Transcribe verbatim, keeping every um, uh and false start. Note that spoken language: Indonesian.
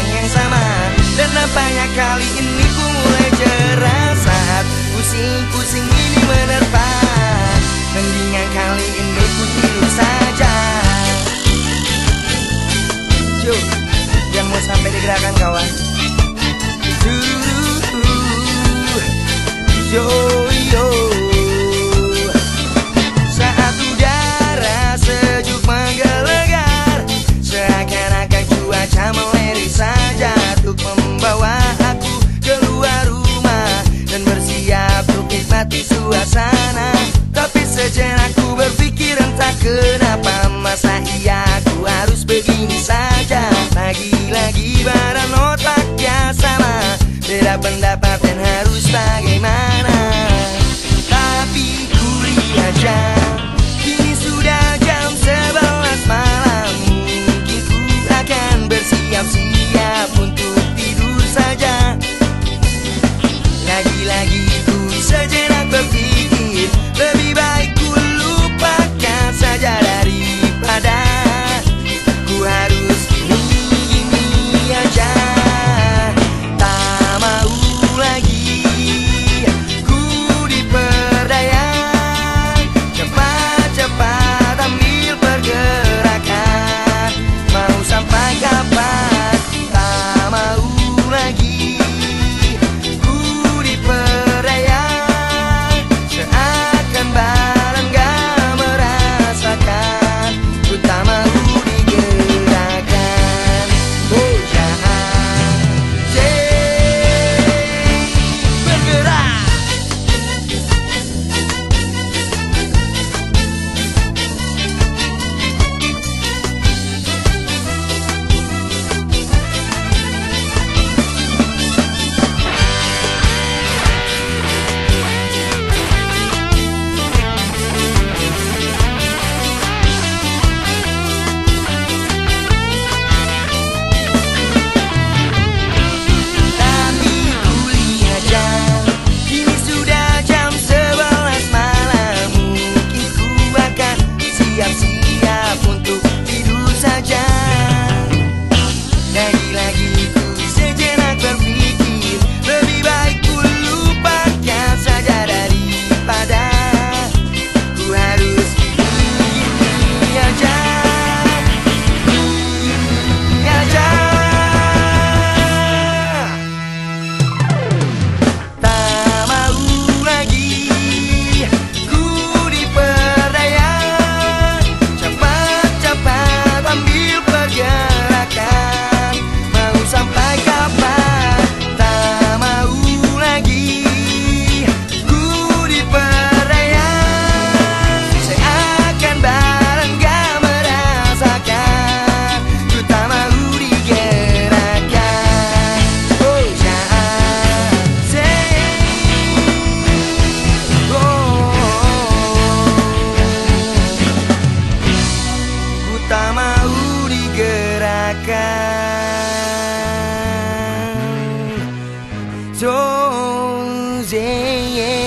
orang yang sama. Dan nampaknya kali ini ku mulai cerah saat pusing-pusing ini menerpa. Mendingan kali ini ku tidur saja. Yo, yang mau sampai digerakkan kawan. Yo yo, saat udara sejuk menggelegar, seakan-akan cuaca melirik saja untuk membawa aku keluar rumah dan bersiap untuk nikmati suasana. Tapi sejenak ku berpikir entah kenapa, masa iya aku harus begini saja. Lagi-lagi badan otaknya sama, beda pendapat dan harus bagaimana. Tapi ku lihat jam, kini sudah jam sebelas malam. Mungkin ku akan bersiap-siap untuk tidur saja. Lagi-lagi ku sejenak berpikir, lebih baik ku lupakan saja daripada ku harus gini-gini aja. Tak mau lagi ku diperdaya, cepat-cepat ambil pergerakan. Mau sampai kapan? Tak mau lagi ku diperdaya, seakan barang gak merasakan. Ku tak mau digerakkan. Oh jangan bergerak. Tapi ku lihat jam, kini sudah jam sebelas malam. Mungkin ku akan siap-siap untuk tidur saja. Lagi-lagi ku sejenak berpikir, lebih baik ku lupakan saja daripada ku harus gini aja, gini aja. Tak mau lagi ku diperdaya, cepat-cepat ambil pergerakan. Mau sampai kapan? Tak mau lagi ku diperdaya, seakan barang gak merasakan. Ku tak mau digerakkan. Oh jangan say oh. Ku tak mau digerakkan. So yeah.